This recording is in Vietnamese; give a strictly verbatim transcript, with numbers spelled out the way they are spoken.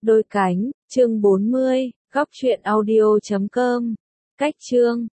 Đôi cánh, chương bốn mươi, góc truyện audio chấm com. Cách chương